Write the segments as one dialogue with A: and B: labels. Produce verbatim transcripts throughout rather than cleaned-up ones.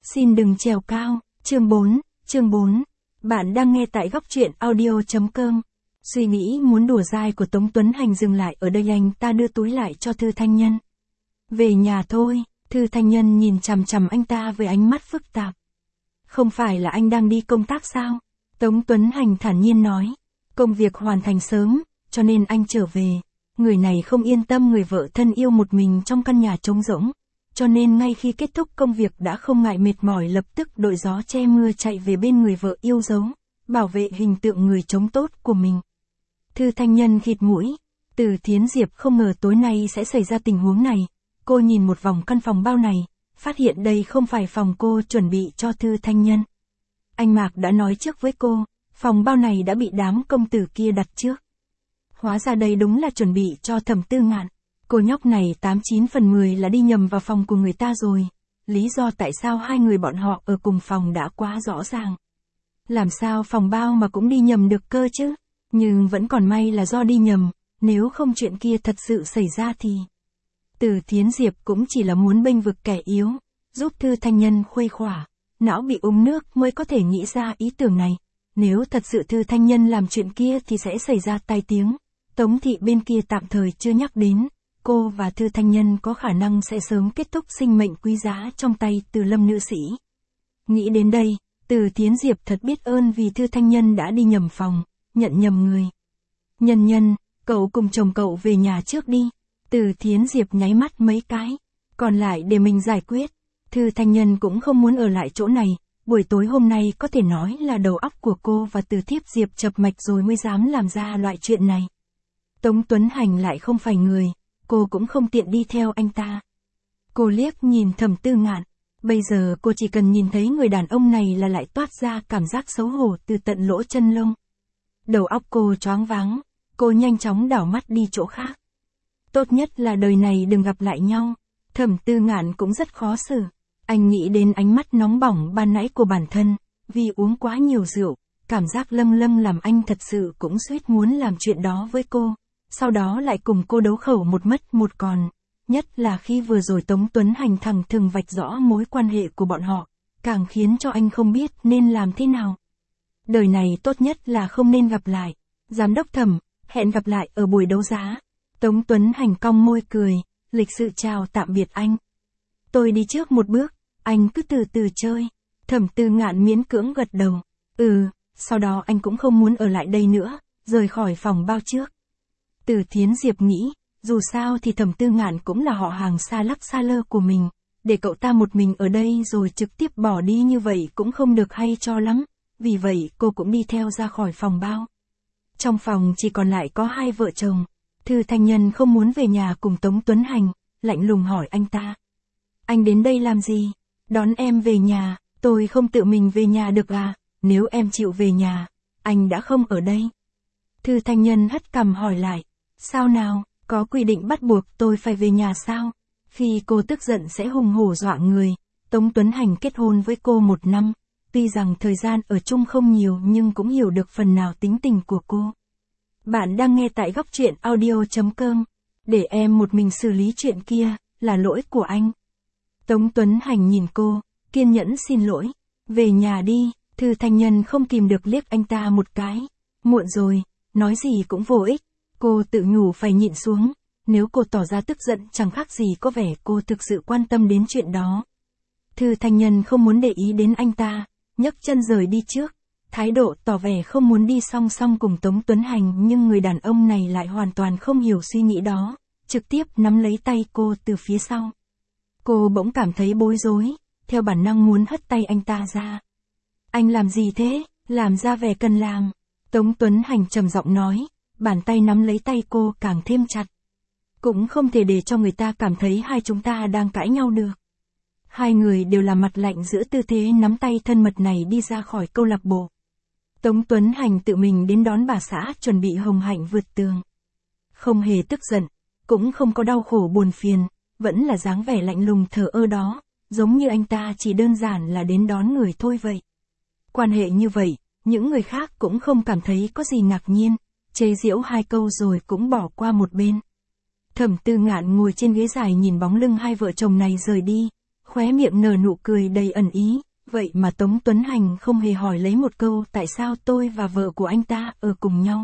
A: Xin đừng trèo cao, chương bốn, chương bốn. Bạn đang nghe tại góc truyện audio.com. Suy nghĩ muốn đùa dai của Tống Tuấn Hành dừng lại ở đây, anh ta đưa túi lại cho Thư Thanh Nhân. Về nhà thôi, Thư Thanh Nhân nhìn chằm chằm anh ta với ánh mắt phức tạp. Không phải là anh đang đi công tác sao? Tống Tuấn Hành thản nhiên nói. Công việc hoàn thành sớm, cho nên anh trở về. Người này không yên tâm người vợ thân yêu một mình trong căn nhà trống rỗng. Cho nên ngay khi kết thúc công việc đã không ngại mệt mỏi lập tức đội gió che mưa chạy về bên người vợ yêu dấu, bảo vệ hình tượng người chống tốt của mình. Thư Thanh Nhân khịt mũi. Từ Thiến Diệp không ngờ tối nay sẽ xảy ra tình huống này. Cô nhìn một vòng căn phòng bao này, phát hiện đây không phải phòng cô chuẩn bị cho Thư Thanh Nhân. Anh Mạc đã nói trước với cô, phòng bao này đã bị đám công tử kia đặt trước. Hóa ra đây đúng là chuẩn bị cho Thẩm Tư Ngạn. Cô nhóc này tám chín phần mười là đi nhầm vào phòng của người ta rồi. Lý do tại sao hai người bọn họ ở cùng phòng đã quá rõ ràng. Làm sao phòng bao mà cũng đi nhầm được cơ chứ? Nhưng vẫn còn may là do đi nhầm, nếu không chuyện kia thật sự xảy ra thì... Từ Thiến Diệp cũng chỉ là muốn bênh vực kẻ yếu, giúp Thư Thanh Nhân khuây khỏa. Não bị uống nước mới có thể nghĩ ra ý tưởng này. Nếu thật sự Thư Thanh Nhân làm chuyện kia thì sẽ xảy ra tai tiếng. Tống thị bên kia tạm thời chưa nhắc đến. Cô và Thư Thanh Nhân có khả năng sẽ sớm kết thúc sinh mệnh quý giá trong tay Từ Lâm nữ sĩ. Nghĩ đến đây, Từ Thiến Diệp thật biết ơn vì Thư Thanh Nhân đã đi nhầm phòng, nhận nhầm người. Nhân Nhân, cậu cùng chồng cậu về nhà trước đi. Từ Thiến Diệp nháy mắt mấy cái, còn lại để mình giải quyết. Thư Thanh Nhân cũng không muốn ở lại chỗ này, buổi tối hôm nay có thể nói là đầu óc của cô và Từ Thiếp Diệp chập mạch rồi mới dám làm ra loại chuyện này. Tống Tuấn Hành lại không phải người, cô cũng không tiện đi theo anh ta. Cô liếc nhìn Thẩm Tư Ngạn, bây giờ cô chỉ cần nhìn thấy người đàn ông này là lại toát ra cảm giác xấu hổ từ tận lỗ chân lông. Đầu óc cô choáng váng, cô nhanh chóng đảo mắt đi chỗ khác. Tốt nhất là đời này đừng gặp lại nhau. Thẩm Tư Ngạn cũng rất khó xử. Anh nghĩ đến ánh mắt nóng bỏng ban nãy của bản thân, vì uống quá nhiều rượu, cảm giác lâng lâng làm anh thật sự cũng suýt muốn làm chuyện đó với cô. Sau đó lại cùng cô đấu khẩu một mất một còn. Nhất là khi vừa rồi Tống Tuấn Hành thẳng thừng vạch rõ mối quan hệ của bọn họ, càng khiến cho anh không biết nên làm thế nào. Đời này tốt nhất là không nên gặp lại. Giám đốc Thẩm, hẹn gặp lại ở buổi đấu giá. Tống Tuấn Hành cong môi cười, lịch sự chào tạm biệt anh. Tôi đi trước một bước, anh cứ từ từ chơi. Thẩm Tư Ngạn miễn cưỡng gật đầu. Ừ, sau đó anh cũng không muốn ở lại đây nữa, rời khỏi phòng bao trước. Từ Thiến Diệp nghĩ, dù sao thì Thẩm Tư Ngạn cũng là họ hàng xa lắc xa lơ của mình, để cậu ta một mình ở đây rồi trực tiếp bỏ đi như vậy cũng không được hay cho lắm, vì vậy cô cũng đi theo ra khỏi phòng bao. Trong phòng chỉ còn lại có hai vợ chồng, Thư Thanh Nhân không muốn về nhà cùng Tống Tuấn Hành, lạnh lùng hỏi anh ta. Anh đến đây làm gì? Đón em về nhà, tôi không tự mình về nhà được à, nếu em chịu về nhà, anh đã không ở đây. Thư Thanh Nhân hất cằm hỏi lại. Sao nào, có quy định bắt buộc tôi phải về nhà sao? Khi cô tức giận sẽ hùng hổ dọa người. Tống Tuấn Hành kết hôn với cô một năm, tuy rằng thời gian ở chung không nhiều nhưng cũng hiểu được phần nào tính tình của cô. Bạn đang nghe tại góc truyện audio.com. Để em một mình xử lý chuyện kia, là lỗi của anh. Tống Tuấn Hành nhìn cô, kiên nhẫn xin lỗi. Về nhà đi. Thư Thanh Nhân không kìm được liếc anh ta một cái. Muộn rồi, nói gì cũng vô ích. Cô tự nhủ phải nhịn xuống, nếu cô tỏ ra tức giận chẳng khác gì có vẻ cô thực sự quan tâm đến chuyện đó. Thư Thanh Nhân không muốn để ý đến anh ta, nhấc chân rời đi trước, thái độ tỏ vẻ không muốn đi song song cùng Tống Tuấn Hành, nhưng người đàn ông này lại hoàn toàn không hiểu suy nghĩ đó, trực tiếp nắm lấy tay cô từ phía sau. Cô bỗng cảm thấy bối rối, theo bản năng muốn hất tay anh ta ra. Anh làm gì thế, làm ra vẻ cần làm. Tống Tuấn Hành trầm giọng nói. Bàn tay nắm lấy tay cô càng thêm chặt. Cũng không thể để cho người ta cảm thấy hai chúng ta đang cãi nhau được. Hai người đều là mặt lạnh giữa tư thế nắm tay thân mật này đi ra khỏi câu lạc bộ. Tống Tuấn Hành tự mình đến đón bà xã chuẩn bị hồng hạnh vượt tường. Không hề tức giận, cũng không có đau khổ buồn phiền, vẫn là dáng vẻ lạnh lùng thờ ơ đó, giống như anh ta chỉ đơn giản là đến đón người thôi vậy. Quan hệ như vậy, những người khác cũng không cảm thấy có gì ngạc nhiên. Chế giễu hai câu rồi cũng bỏ qua một bên. Thẩm Tư Ngạn ngồi trên ghế dài nhìn bóng lưng hai vợ chồng này rời đi, khóe miệng nở nụ cười đầy ẩn ý, vậy mà Tống Tuấn Hành không hề hỏi lấy một câu tại sao tôi và vợ của anh ta ở cùng nhau.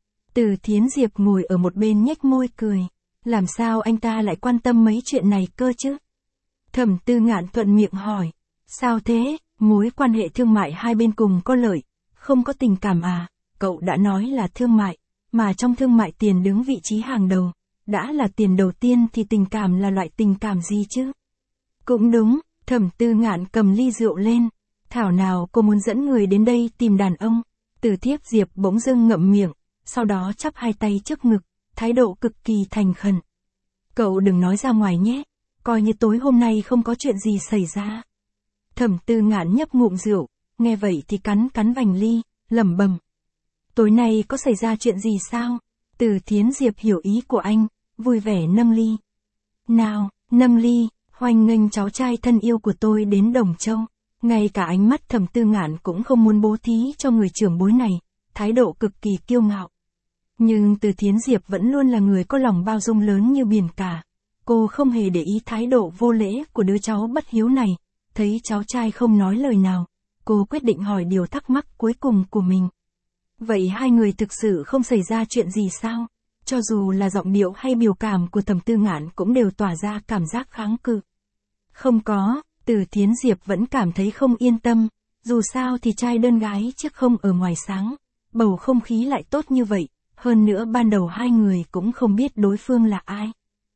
A: Từ Thiến Diệp ngồi ở một bên nhếch môi cười, làm sao anh ta lại quan tâm mấy chuyện này cơ chứ? Thẩm Tư Ngạn thuận miệng hỏi, sao thế, mối quan hệ thương mại hai bên cùng có lợi, không có tình cảm à? Cậu đã nói là thương mại, mà trong thương mại tiền đứng vị trí hàng đầu, đã là tiền đầu tiên thì tình cảm là loại tình cảm gì chứ? Cũng đúng, Thẩm Tư Ngạn cầm ly rượu lên, thảo nào cô muốn dẫn người đến đây tìm đàn ông. Từ Thiếp Diệp bỗng dưng ngậm miệng, sau đó chắp hai tay trước ngực, thái độ cực kỳ thành khẩn. Cậu đừng nói ra ngoài nhé, coi như tối hôm nay không có chuyện gì xảy ra. Thẩm Tư Ngạn nhấp ngụm rượu, nghe vậy thì cắn cắn vành ly, lẩm bẩm. Tối nay có xảy ra chuyện gì sao? Từ Thiến Diệp hiểu ý của anh, vui vẻ nâng ly. Nào, nâng ly, hoan nghênh cháu trai thân yêu của tôi đến Đồng Châu. Ngay cả ánh mắt Thẩm Tư Ngạn cũng không muốn bố thí cho người trưởng bối này, thái độ cực kỳ kiêu ngạo. Nhưng Từ Thiến Diệp vẫn luôn là người có lòng bao dung lớn như biển cả. Cô không hề để ý thái độ vô lễ của đứa cháu bất hiếu này. Thấy cháu trai không nói lời nào, cô quyết định hỏi điều thắc mắc cuối cùng của mình. Vậy hai người thực sự không xảy ra chuyện gì sao? Cho dù là giọng điệu hay biểu cảm của Thẩm Tư Ngạn cũng đều tỏa ra cảm giác kháng cự. Không có, Từ Thiến Diệp vẫn cảm thấy không yên tâm, dù sao thì trai đơn gái chiếc không ở ngoài sáng, bầu không khí lại tốt như vậy, hơn nữa ban đầu hai người cũng không biết đối phương là ai.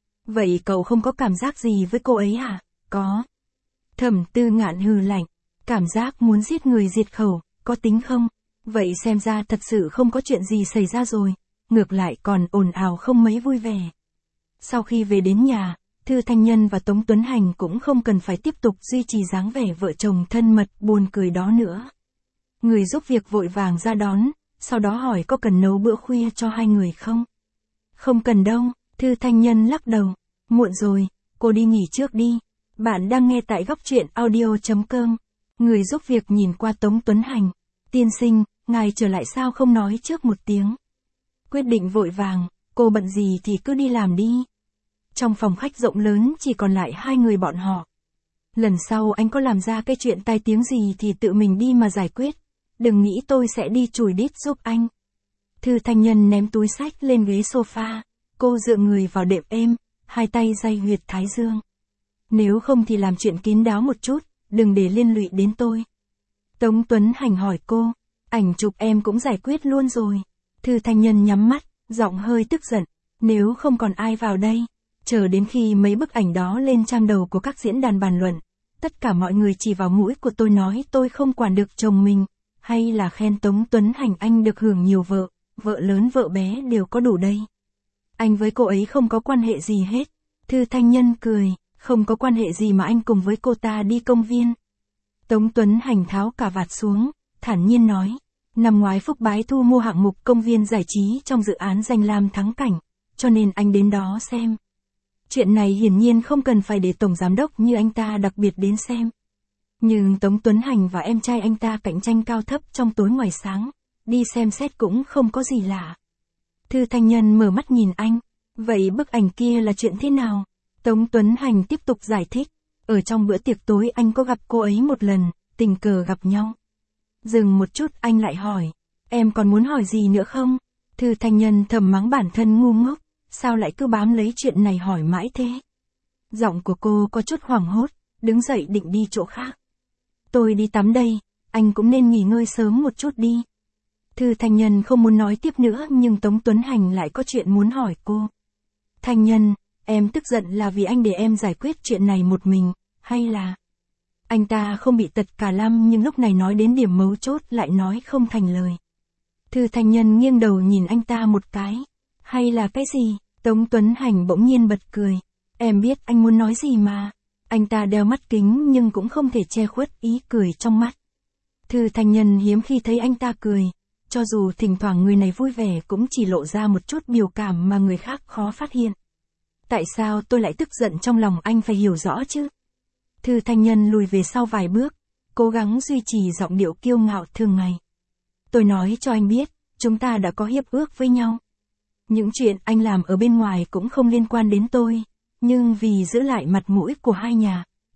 A: Vậy cậu không có cảm giác gì với cô ấy à? Có. Thẩm Tư Ngạn hừ lạnh, cảm giác muốn giết người diệt khẩu, có tính không? Vậy xem ra thật sự không có chuyện gì xảy ra rồi, ngược lại còn ồn ào không mấy vui vẻ. Sau khi về đến nhà, Thư Thanh Nhân và Tống Tuấn Hành cũng không cần phải tiếp tục duy trì dáng vẻ vợ chồng thân mật buồn cười đó nữa. Người giúp việc vội vàng ra đón, sau đó hỏi có cần nấu bữa khuya cho hai người không? Không cần đâu, Thư Thanh Nhân lắc đầu, muộn rồi, cô đi nghỉ trước đi. Bạn đang nghe tại góc truyện audio chấm com. Người giúp việc nhìn qua Tống Tuấn Hành, tiên sinh, ngài trở lại sao không nói trước một tiếng? Quyết định vội vàng, cô bận gì thì cứ đi làm đi. Trong phòng khách rộng lớn chỉ còn lại hai người bọn họ. Lần sau anh có làm ra cái chuyện tai tiếng gì thì tự mình đi mà giải quyết. Đừng nghĩ tôi sẽ đi chùi đít giúp anh. Thư Thanh Nhân ném túi sách lên ghế sofa. Cô dựa người vào đệm êm, hai tay day huyệt thái dương. Nếu không thì làm chuyện kín đáo một chút, đừng để liên lụy đến tôi. Tống Tuấn Hành hỏi cô, ảnh chụp em cũng giải quyết luôn rồi. Thư Thanh Nhân nhắm mắt, giọng hơi tức giận, nếu không còn ai vào đây, chờ đến khi mấy bức ảnh đó lên trang đầu của các diễn đàn bàn luận, tất cả mọi người chỉ vào mũi của tôi nói tôi không quản được chồng mình, hay là khen Tống Tuấn Hành anh được hưởng nhiều vợ, vợ lớn vợ bé đều có đủ đây. Anh với cô ấy không có quan hệ gì hết. Thư Thanh Nhân cười, không có quan hệ gì mà anh cùng với cô ta đi công viên. Tống Tuấn Hành tháo cà vạt xuống, thản nhiên nói, năm ngoái Phúc Bái thu mua hạng mục công viên giải trí trong dự án Danh Lam Thắng Cảnh, cho nên anh đến đó xem. Chuyện này hiển nhiên không cần phải để tổng giám đốc như anh ta đặc biệt đến xem. Nhưng Tống Tuấn Hành và em trai anh ta cạnh tranh cao thấp trong tối ngoài sáng, đi xem xét cũng không có gì lạ. Thư Thanh Nhân mở mắt nhìn anh, vậy bức ảnh kia là chuyện thế nào? Tống Tuấn Hành tiếp tục giải thích, ở trong bữa tiệc tối anh có gặp cô ấy một lần, tình cờ gặp nhau. Dừng một chút anh lại hỏi, em còn muốn hỏi gì nữa không? Thư Thanh Nhân thầm mắng bản thân ngu ngốc, sao lại cứ bám lấy chuyện này hỏi mãi thế? Giọng của cô có chút hoảng hốt, đứng dậy định đi chỗ khác. Tôi đi tắm đây, anh cũng nên nghỉ ngơi sớm một chút đi. Thư Thanh Nhân không muốn nói tiếp nữa nhưng Tống Tuấn Hành lại có chuyện muốn hỏi cô. Thanh Nhân, em tức giận là vì anh để em giải quyết chuyện này một mình, hay là... Anh ta không bị tật cả lăm nhưng lúc này nói đến điểm mấu chốt lại nói không thành lời. Thư Thanh Nhân nghiêng đầu nhìn anh ta một cái. Hay là cái gì? Tống Tuấn Hành bỗng nhiên bật cười. Em biết anh muốn nói gì mà. Anh ta đeo mắt kính nhưng cũng không thể che khuất ý cười trong mắt. Thư Thanh Nhân hiếm khi thấy anh ta cười. Cho dù thỉnh thoảng người này vui vẻ cũng chỉ lộ ra một chút biểu cảm mà người khác khó phát hiện. Tại sao tôi lại tức giận trong lòng anh phải hiểu rõ chứ? Thư Thanh Nhân lùi về sau vài bước, cố gắng duy trì giọng điệu kiêu ngạo thường ngày. Tôi nói cho anh biết, chúng ta đã có hiệp ước với nhau. Những chuyện anh làm ở bên ngoài cũng không liên quan đến tôi, nhưng vì giữ lại mặt mũi của hai nhà,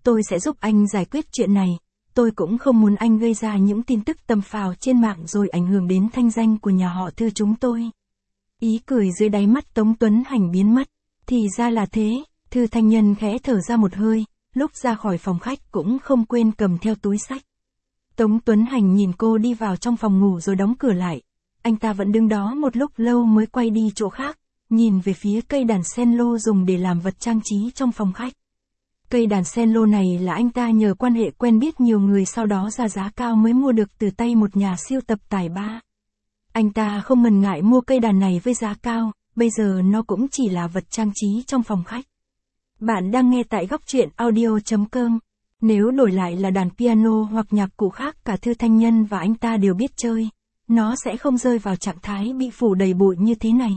A: tôi sẽ giúp anh giải quyết chuyện này, tôi cũng không muốn anh gây ra những tin tức tầm phào trên mạng rồi ảnh hưởng đến thanh danh của nhà họ Thư chúng tôi. Ý cười dưới đáy mắt Tống Tuấn Hành biến mất, thì ra là thế, Thư Thanh Nhân khẽ thở ra một hơi, lúc ra khỏi phòng khách cũng không quên cầm theo túi xách. Tống Tuấn Hành nhìn cô đi vào trong phòng ngủ rồi đóng cửa lại, anh ta vẫn đứng đó một lúc lâu mới quay đi chỗ khác, nhìn về phía cây đàn sen lô dùng để làm vật trang trí trong phòng khách. Cây đàn sen lô này là anh ta nhờ quan hệ quen biết nhiều người sau đó ra giá cao mới mua được từ tay một nhà siêu tập tài ba. Anh ta không ngần ngại mua cây đàn này với giá cao, bây giờ nó cũng chỉ là vật trang trí trong phòng khách. Bạn đang nghe tại góc truyện audio chấm com. Nếu đổi lại là đàn piano hoặc nhạc cụ khác cả Thư Thanh Nhân và anh ta đều biết chơi, nó sẽ không rơi vào trạng thái bị phủ đầy bụi như thế này.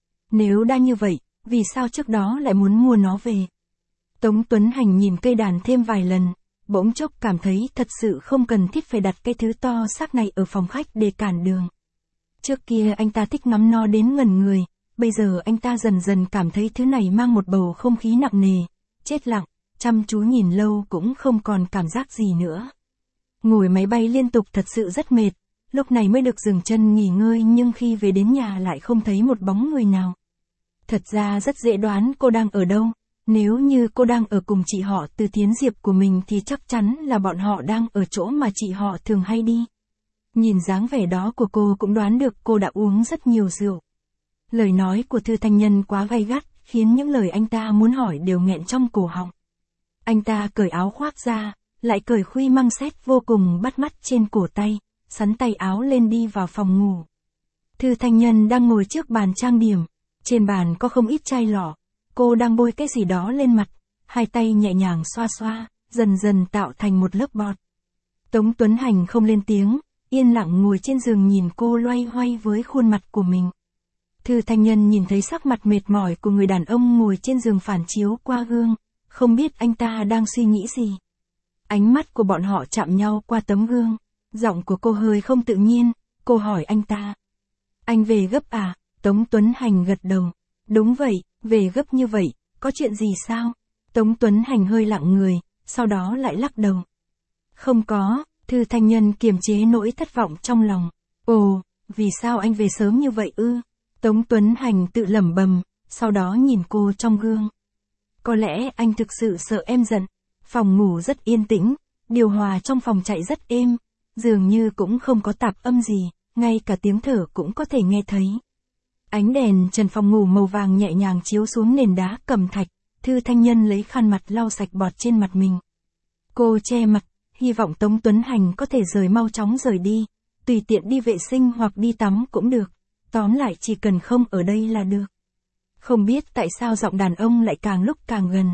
A: Nếu đã như vậy, vì sao trước đó lại muốn mua nó về? Tống Tuấn Hành nhìn cây đàn thêm vài lần, bỗng chốc cảm thấy thật sự không cần thiết phải đặt cái thứ to xác này ở phòng khách để cản đường. Trước kia anh ta thích ngắm nó đến ngẩn người, bây giờ anh ta dần dần cảm thấy thứ này mang một bầu không khí nặng nề, chết lặng, chăm chú nhìn lâu cũng không còn cảm giác gì nữa. Ngồi máy bay liên tục thật sự rất mệt, lúc này mới được dừng chân nghỉ ngơi nhưng khi về đến nhà lại không thấy một bóng người nào. Thật ra rất dễ đoán cô đang ở đâu, nếu như cô đang ở cùng chị họ Từ Thiến Diệp của mình thì chắc chắn là bọn họ đang ở chỗ mà chị họ thường hay đi. Nhìn dáng vẻ đó của cô cũng đoán được cô đã uống rất nhiều rượu. Lời nói của Thư Thanh Nhân quá gay gắt, khiến những lời anh ta muốn hỏi đều nghẹn trong cổ họng. Anh ta cởi áo khoác ra, lại cởi khuy măng xét vô cùng bắt mắt trên cổ tay, sắn tay áo lên đi vào phòng ngủ. Thư Thanh Nhân đang ngồi trước bàn trang điểm, trên bàn có không ít chai lọ, cô đang bôi cái gì đó lên mặt, hai tay nhẹ nhàng xoa xoa, dần dần tạo thành một lớp bọt. Tống Tuấn Hành không lên tiếng, yên lặng ngồi trên giường nhìn cô loay hoay với khuôn mặt của mình. Thư Thanh Nhân nhìn thấy sắc mặt mệt mỏi của người đàn ông ngồi trên giường phản chiếu qua gương, không biết anh ta đang suy nghĩ gì. Ánh mắt của bọn họ chạm nhau qua tấm gương, giọng của cô hơi không tự nhiên, cô hỏi anh ta. Anh về gấp à? Tống Tuấn Hành gật đầu. Đúng vậy, về gấp như vậy, có chuyện gì sao? Tống Tuấn Hành hơi lặng người, sau đó lại lắc đầu. Không có, Thư Thanh Nhân kiềm chế nỗi thất vọng trong lòng. Ồ, vì sao anh về sớm như vậy ư? Tống Tuấn Hành tự lẩm bẩm, sau đó nhìn cô trong gương. Có lẽ anh thực sự sợ em giận. Phòng ngủ rất yên tĩnh, điều hòa trong phòng chạy rất êm, dường như cũng không có tạp âm gì, ngay cả tiếng thở cũng có thể nghe thấy. Ánh đèn trần phòng ngủ màu vàng nhẹ nhàng chiếu xuống nền đá cẩm thạch, Thư Thanh Nhân lấy khăn mặt lau sạch bọt trên mặt mình. Cô che mặt, hy vọng Tống Tuấn Hành có thể rời mau chóng rời đi, tùy tiện đi vệ sinh hoặc đi tắm cũng được, tóm lại chỉ cần không ở đây là được. Không biết tại sao giọng đàn ông lại càng lúc càng gần.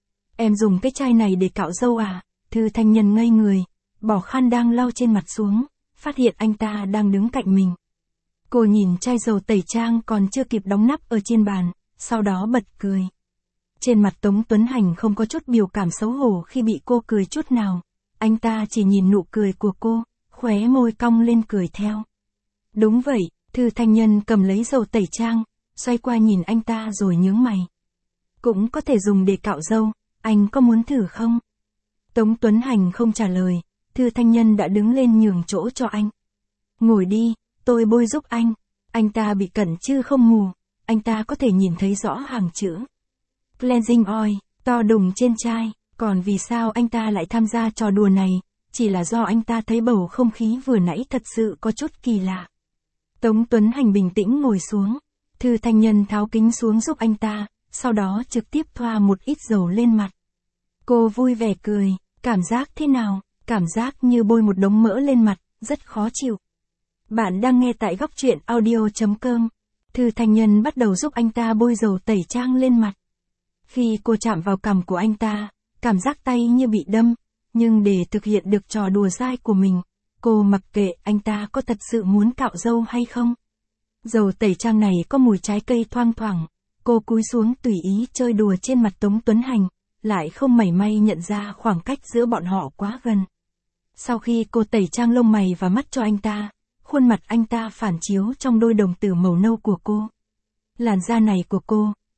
A: Em dùng cái chai này để cạo râu à? Thư Thanh Nhân ngây người, bỏ khăn đang lau trên mặt xuống, phát hiện anh ta đang đứng cạnh mình. Cô nhìn chai dầu tẩy trang còn chưa kịp đóng nắp ở trên bàn, sau đó bật cười. Trên mặt Tống Tuấn Hành không có chút biểu cảm xấu hổ khi bị cô cười chút nào, anh ta chỉ nhìn nụ cười của cô, khóe môi cong lên cười theo. Đúng vậy, Thư Thanh Nhân cầm lấy dầu tẩy trang, xoay qua nhìn anh ta rồi nhướng mày. Cũng có thể dùng để cạo râu, anh có muốn thử không? Tống Tuấn Hành không trả lời, Thư Thanh Nhân đã đứng lên nhường chỗ cho anh. Ngồi đi, tôi bôi giúp anh. Anh ta bị cận chứ không mù, anh ta có thể nhìn thấy rõ hàng chữ Cleansing Oil, to đùng trên chai, còn vì sao anh ta lại tham gia trò đùa này, chỉ là do anh ta thấy bầu không khí vừa nãy thật sự có chút kỳ lạ. Tống Tuấn Hành bình tĩnh ngồi xuống, Thư Thanh Nhân tháo kính xuống giúp anh ta, sau đó trực tiếp thoa một ít dầu lên mặt. Cô vui vẻ cười, cảm giác thế nào? Cảm giác như bôi một đống mỡ lên mặt, rất khó chịu. Bạn đang nghe tại góc truyện audio chấm com. Thư Thanh Nhân bắt đầu giúp anh ta bôi dầu tẩy trang lên mặt. Khi cô chạm vào cằm của anh ta, cảm giác tay như bị đâm, nhưng để thực hiện được trò đùa dai của mình, cô mặc kệ anh ta có thật sự muốn cạo râu hay không. Dầu tẩy trang này có mùi trái cây thoang thoảng, cô cúi xuống tùy ý chơi đùa trên mặt Tống Tuấn Hành, lại không mảy may nhận ra khoảng cách giữa bọn họ quá gần. Sau khi cô tẩy trang lông mày và mắt cho anh ta, khuôn mặt anh ta phản chiếu trong đôi đồng tử màu nâu của cô. Làn da này của cô,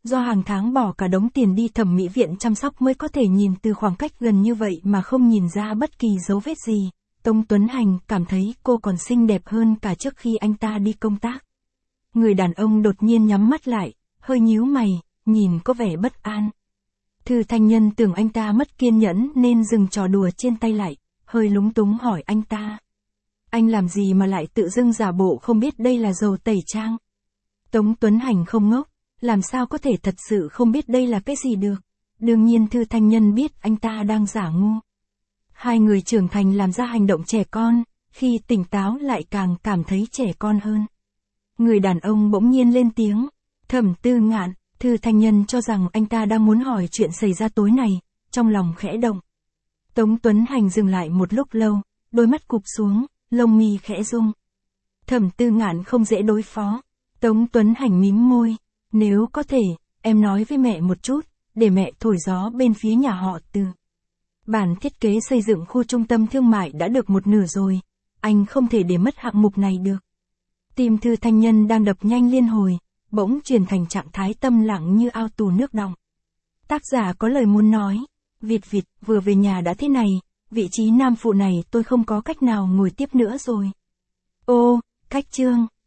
A: Do hàng tháng bỏ cả đống tiền đi thẩm mỹ viện chăm sóc mới có thể nhìn từ khoảng cách gần như vậy mà không nhìn ra bất kỳ dấu vết gì. Tống Tuấn Hành cảm thấy cô còn xinh đẹp hơn cả trước khi anh ta đi công tác. Người đàn ông đột nhiên nhắm mắt lại, hơi nhíu mày, nhìn có vẻ bất an. Thư Thanh Nhân tưởng anh ta mất kiên nhẫn nên dừng trò đùa trên tay lại, hơi lúng túng hỏi anh ta. Anh làm gì mà lại tự dưng giả bộ không biết đây là dầu tẩy trang? Tống Tuấn Hành không ngốc, làm sao có thể thật sự không biết đây là cái gì được. Đương nhiên Thư Thanh Nhân biết anh ta đang giả ngu. Hai người trưởng thành làm ra hành động trẻ con, khi tỉnh táo lại càng cảm thấy trẻ con hơn. Người đàn ông bỗng nhiên lên tiếng, Thẩm Tư Ngạn. Thư Thanh Nhân cho rằng anh ta đang muốn hỏi chuyện xảy ra tối này, trong lòng khẽ động. Tống Tuấn Hành dừng lại một lúc lâu, đôi mắt cụp xuống, lông mi khẽ rung. Thẩm Tư Ngạn không dễ đối phó. Tống Tuấn Hành mím môi, nếu có thể, em nói với mẹ một chút, để mẹ thổi gió bên phía nhà họ Từ. Bản thiết kế xây dựng khu trung tâm thương mại đã được một nửa rồi, anh không thể để mất hạng mục này được. Tim Thư Thanh Nhân đang đập nhanh liên hồi, bỗng chuyển thành trạng thái tâm lặng như ao tù nước đọng. Tác giả có lời muốn nói, Việt Việt vừa về nhà đã thế này, vị trí nam phụ này tôi không có cách nào ngồi tiếp nữa rồi. Ô, cách chương.